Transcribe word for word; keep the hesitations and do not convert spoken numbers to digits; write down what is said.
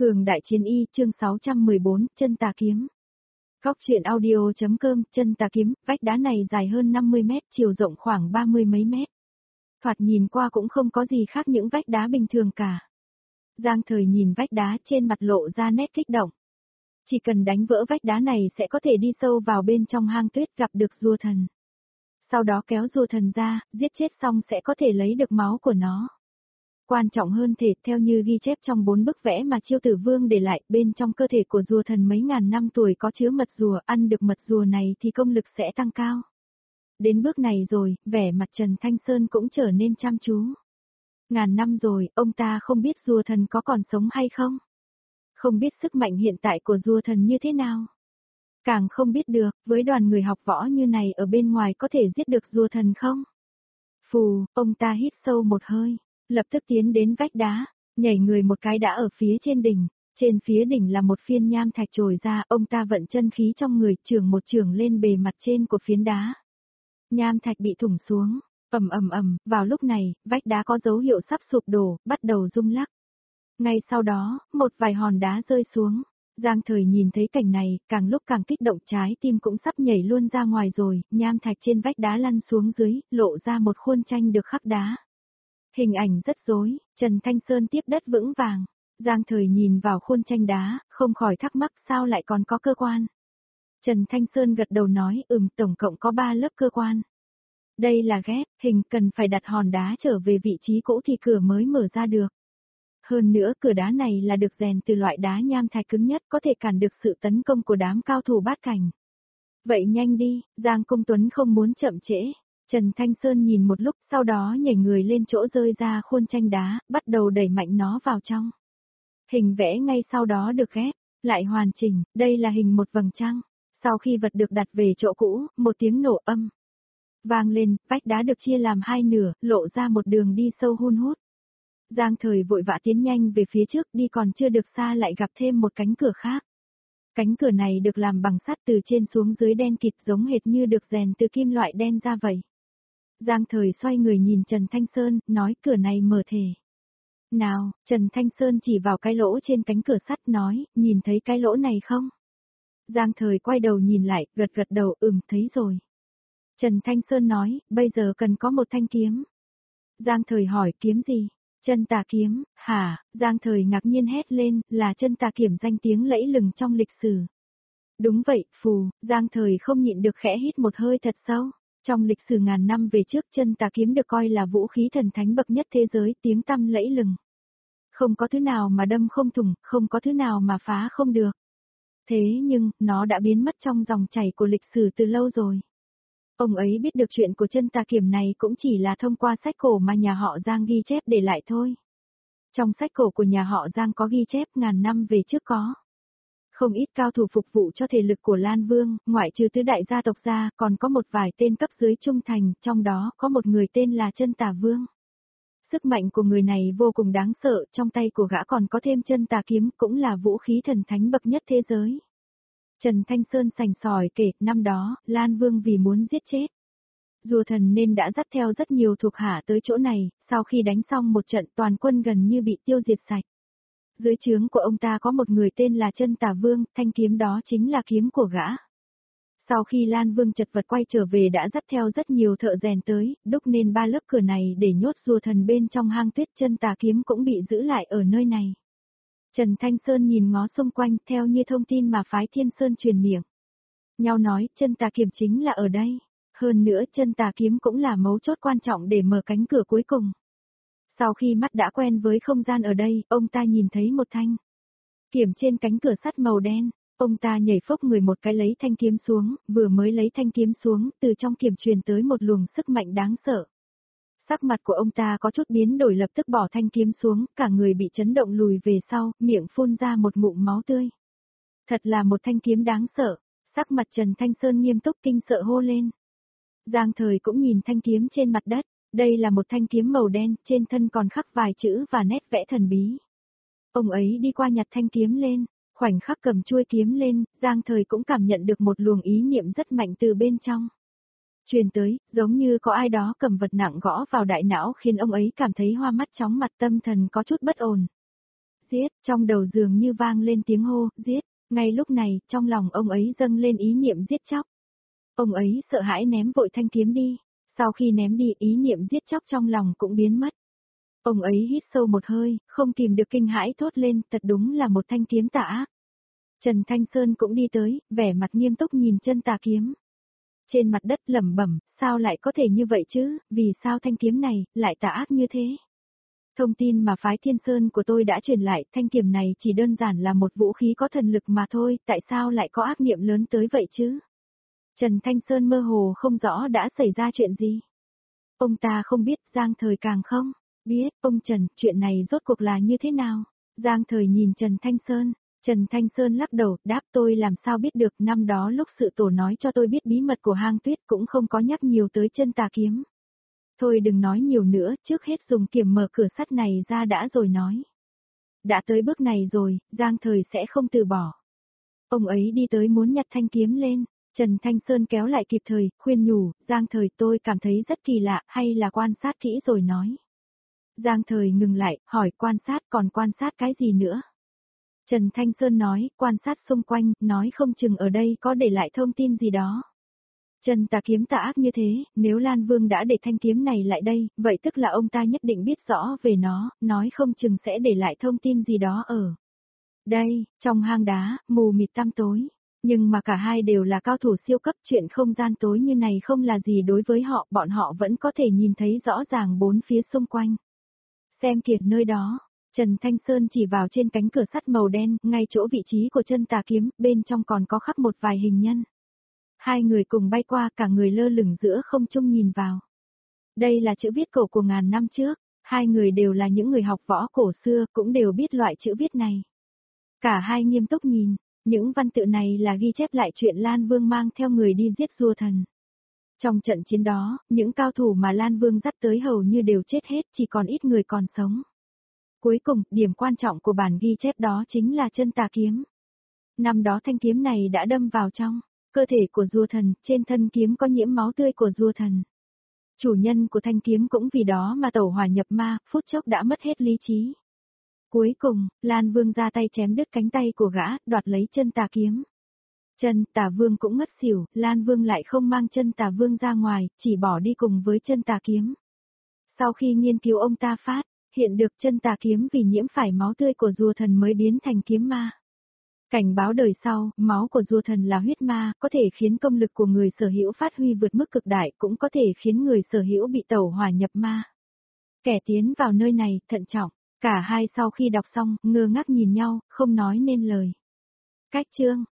Cường đại chiến y chương sáu trăm mười bốn, chân tà kiếm. Góc truyện audio.com, chân tà kiếm, vách đá này dài hơn năm mươi mét, chiều rộng khoảng ba mươi mấy mét. Thoạt nhìn qua cũng không có gì khác những vách đá bình thường cả. Giang Thời nhìn vách đá trên mặt lộ ra nét kích động. Chỉ cần đánh vỡ vách đá này sẽ có thể đi sâu vào bên trong hang tuyết gặp được rùa thần. Sau đó kéo rùa thần ra, giết chết xong sẽ có thể lấy được máu của nó. Quan trọng hơn thể, theo như ghi chép trong bốn bức vẽ mà Chiêu Tử Vương để lại, bên trong cơ thể của rùa thần mấy ngàn năm tuổi có chứa mật rùa, ăn được mật rùa này thì công lực sẽ tăng cao. Đến bước này rồi, vẻ mặt Trần Thanh Sơn cũng trở nên chăm chú. Ngàn năm rồi, ông ta không biết rùa thần có còn sống hay không? Không biết sức mạnh hiện tại của rùa thần như thế nào? Càng không biết được, với đoàn người học võ như này ở bên ngoài có thể giết được rùa thần không? Phù, ông ta hít sâu một hơi. Lập tức tiến đến vách đá, nhảy người một cái đã ở phía trên đỉnh, trên phía đỉnh là một phiên nham thạch trồi ra, ông ta vận chân khí trong người, chưởng một chưởng lên bề mặt trên của phiến đá. Nham thạch bị thủng xuống, ầm ầm ầm, vào lúc này, vách đá có dấu hiệu sắp sụp đổ, bắt đầu rung lắc. Ngay sau đó, một vài hòn đá rơi xuống. Giang Thời nhìn thấy cảnh này, càng lúc càng kích động, trái tim cũng sắp nhảy luôn ra ngoài rồi, nham thạch trên vách đá lăn xuống dưới, lộ ra một khuôn tranh được khắc đá. Hình ảnh rất rối, Trần Thanh Sơn tiếp đất vững vàng. Giang Thời nhìn vào khuôn tranh đá, không khỏi thắc mắc sao lại còn có cơ quan. Trần Thanh Sơn gật đầu nói, ừm, tổng cộng có ba lớp cơ quan. Đây là ghép, hình cần phải đặt hòn đá trở về vị trí cũ thì cửa mới mở ra được. Hơn nữa cửa đá này là được rèn từ loại đá nham thạch cứng nhất, có thể cản được sự tấn công của đám cao thủ bát cảnh. Vậy nhanh đi, Giang Công Tuấn không muốn chậm trễ. Trần Thanh Sơn nhìn một lúc, sau đó nhảy người lên chỗ rơi ra khuôn tranh đá, bắt đầu đẩy mạnh nó vào trong. Hình vẽ ngay sau đó được ghép, lại hoàn chỉnh, đây là hình một vầng trăng. Sau khi vật được đặt về chỗ cũ, một tiếng nổ âm vang lên, vách đá được chia làm hai nửa, lộ ra một đường đi sâu hun hút. Giang Thời vội vã tiến nhanh về phía trước, đi còn chưa được xa lại gặp thêm một cánh cửa khác. Cánh cửa này được làm bằng sắt, từ trên xuống dưới đen kịt, giống hệt như được rèn từ kim loại đen ra vậy. Giang Thời xoay người nhìn Trần Thanh Sơn, nói cửa này mở thể. Nào, Trần Thanh Sơn chỉ vào cái lỗ trên cánh cửa sắt nói, nhìn thấy cái lỗ này không? Giang Thời quay đầu nhìn lại, gật gật đầu, ừm, thấy rồi. Trần Thanh Sơn nói, bây giờ cần có một thanh kiếm. Giang Thời hỏi, kiếm gì? Chân tà kiếm, hả? Giang Thời ngạc nhiên hét lên, là chân tà kiếm danh tiếng lẫy lừng trong lịch sử. Đúng vậy, phù, Giang Thời không nhịn được khẽ hít một hơi thật sâu. Trong lịch sử ngàn năm về trước, chân tà kiếm được coi là vũ khí thần thánh bậc nhất thế giới, tiếng tăm lẫy lừng. Không có thứ nào mà đâm không thủng, không có thứ nào mà phá không được. Thế nhưng, nó đã biến mất trong dòng chảy của lịch sử từ lâu rồi. Ông ấy biết được chuyện của chân tà kiếm này cũng chỉ là thông qua sách cổ mà nhà họ Giang ghi chép để lại thôi. Trong sách cổ của nhà họ Giang có ghi chép ngàn năm về trước có. Không ít cao thủ phục vụ cho thể lực của Lan Vương, ngoại trừ tứ đại gia tộc ra, còn có một vài tên cấp dưới trung thành, trong đó có một người tên là Chân Tà Vương. Sức mạnh của người này vô cùng đáng sợ, trong tay của gã còn có thêm chân tà kiếm, cũng là vũ khí thần thánh bậc nhất thế giới. Trần Thanh Sơn sành sỏi kể, năm đó, Lan Vương vì muốn giết chết rùa thần nên đã dắt theo rất nhiều thuộc hạ tới chỗ này, sau khi đánh xong một trận toàn quân gần như bị tiêu diệt sạch. Dưới trướng của ông ta có một người tên là Chân Tà Vương, thanh kiếm đó chính là kiếm của gã. Sau khi Lan Vương chật vật quay trở về đã dắt theo rất nhiều thợ rèn tới, đúc nên ba lớp cửa này để nhốt rùa thần bên trong hang tuyết, chân tà kiếm cũng bị giữ lại ở nơi này. Trần Thanh Sơn nhìn ngó xung quanh theo như thông tin mà phái Thiên Sơn truyền miệng. Nhau nói chân tà kiếm chính là ở đây, hơn nữa chân tà kiếm cũng là mấu chốt quan trọng để mở cánh cửa cuối cùng. Sau khi mắt đã quen với không gian ở đây, ông ta nhìn thấy một thanh kiếm trên cánh cửa sắt màu đen. Ông ta nhảy phốc người một cái lấy thanh kiếm xuống, vừa mới lấy thanh kiếm xuống, từ trong kiếm truyền tới một luồng sức mạnh đáng sợ. Sắc mặt của ông ta có chút biến đổi, lập tức bỏ thanh kiếm xuống, cả người bị chấn động lùi về sau, miệng phun ra một ngụm máu tươi. Thật là một thanh kiếm đáng sợ, sắc mặt Trần Thanh Sơn nghiêm túc kinh sợ hô lên. Giang Thời cũng nhìn thanh kiếm trên mặt đất, đây là một thanh kiếm màu đen, trên thân còn khắc vài chữ và nét vẽ thần bí. Ông ấy đi qua nhặt thanh kiếm lên. Khoảnh khắc cầm chuôi kiếm lên, Giang Thời cũng cảm nhận được một luồng ý niệm rất mạnh từ bên trong. Truyền tới, giống như có ai đó cầm vật nặng gõ vào đại não khiến ông ấy cảm thấy hoa mắt chóng mặt, tâm thần có chút bất ổn. giết, trong đầu giường như vang lên tiếng hô, giết, ngay lúc này, trong lòng ông ấy dâng lên ý niệm giết chóc. Ông ấy sợ hãi ném vội thanh kiếm đi, sau khi ném đi ý niệm giết chóc trong lòng cũng biến mất. Ông ấy hít sâu một hơi, không kìm được kinh hãi thốt lên, thật đúng là một thanh kiếm tà ác. Trần Thanh Sơn cũng đi tới, vẻ mặt nghiêm túc nhìn chân tà kiếm. Trên mặt đất lẩm bẩm, sao lại có thể như vậy chứ, vì sao thanh kiếm này lại tà ác như thế? Thông tin mà phái Thiên Sơn của tôi đã truyền lại, thanh kiếm này chỉ đơn giản là một vũ khí có thần lực mà thôi, tại sao lại có ác niệm lớn tới vậy chứ? Trần Thanh Sơn mơ hồ không rõ đã xảy ra chuyện gì. Ông ta không biết, Giang Thời càng không biết, ông Trần, chuyện này rốt cuộc là như thế nào? Giang Thời nhìn Trần Thanh Sơn, Trần Thanh Sơn lắc đầu, đáp tôi làm sao biết được, năm đó lúc sự tổ nói cho tôi biết bí mật của hang tuyết cũng không có nhắc nhiều tới chân tà kiếm. Thôi đừng nói nhiều nữa, trước hết dùng kiểm mở cửa sắt này ra đã rồi nói. Đã tới bước này rồi, Giang Thời sẽ không từ bỏ. Ông ấy đi tới muốn nhặt thanh kiếm lên, Trần Thanh Sơn kéo lại kịp thời, khuyên nhủ, Giang Thời tôi cảm thấy rất kỳ lạ, hay là quan sát kỹ rồi nói. Giang Thời ngừng lại, hỏi quan sát còn quan sát cái gì nữa? Trần Thanh Sơn nói, quan sát xung quanh, nói không chừng ở đây có để lại thông tin gì đó. Chân tà kiếm tà ác như thế, nếu Lan Vương đã để thanh kiếm này lại đây, vậy tức là ông ta nhất định biết rõ về nó, nói không chừng sẽ để lại thông tin gì đó ở đây, trong hang đá, mù mịt tăm tối. Nhưng mà cả hai đều là cao thủ siêu cấp, chuyện không gian tối như này không là gì đối với họ, bọn họ vẫn có thể nhìn thấy rõ ràng bốn phía xung quanh. Xem kìa nơi đó, Trần Thanh Sơn chỉ vào trên cánh cửa sắt màu đen, ngay chỗ vị trí của chân tà kiếm, bên trong còn có khắc một vài hình nhân. Hai người cùng bay qua, cả người lơ lửng giữa không trung nhìn vào. Đây là chữ viết cổ của ngàn năm trước, hai người đều là những người học võ cổ xưa, cũng đều biết loại chữ viết này. Cả hai nghiêm túc nhìn, những văn tự này là ghi chép lại chuyện Lan Vương mang theo người đi giết rùa thần. Trong trận chiến đó, những cao thủ mà Lan Vương dắt tới hầu như đều chết hết, chỉ còn ít người còn sống. Cuối cùng, điểm quan trọng của bản ghi chép đó chính là chân tà kiếm. Năm đó thanh kiếm này đã đâm vào trong cơ thể của rùa thần, trên thân kiếm có nhiễm máu tươi của rùa thần. Chủ nhân của thanh kiếm cũng vì đó mà tẩu hỏa nhập ma, phút chốc đã mất hết lý trí. Cuối cùng, Lan Vương ra tay chém đứt cánh tay của gã, đoạt lấy chân tà kiếm. Chân tà vương cũng ngất xỉu, Lan Vương lại không mang chân tà vương ra ngoài, chỉ bỏ đi cùng với chân tà kiếm. Sau khi nghiên cứu ông ta phát hiện được chân tà kiếm vì nhiễm phải máu tươi của rùa thần mới biến thành kiếm ma. Cảnh báo đời sau, máu của rùa thần là huyết ma, có thể khiến công lực của người sở hữu phát huy vượt mức cực đại, cũng có thể khiến người sở hữu bị tẩu hỏa nhập ma. Kẻ tiến vào nơi này, thận trọng, cả hai sau khi đọc xong, ngơ ngác nhìn nhau, không nói nên lời. Cách chương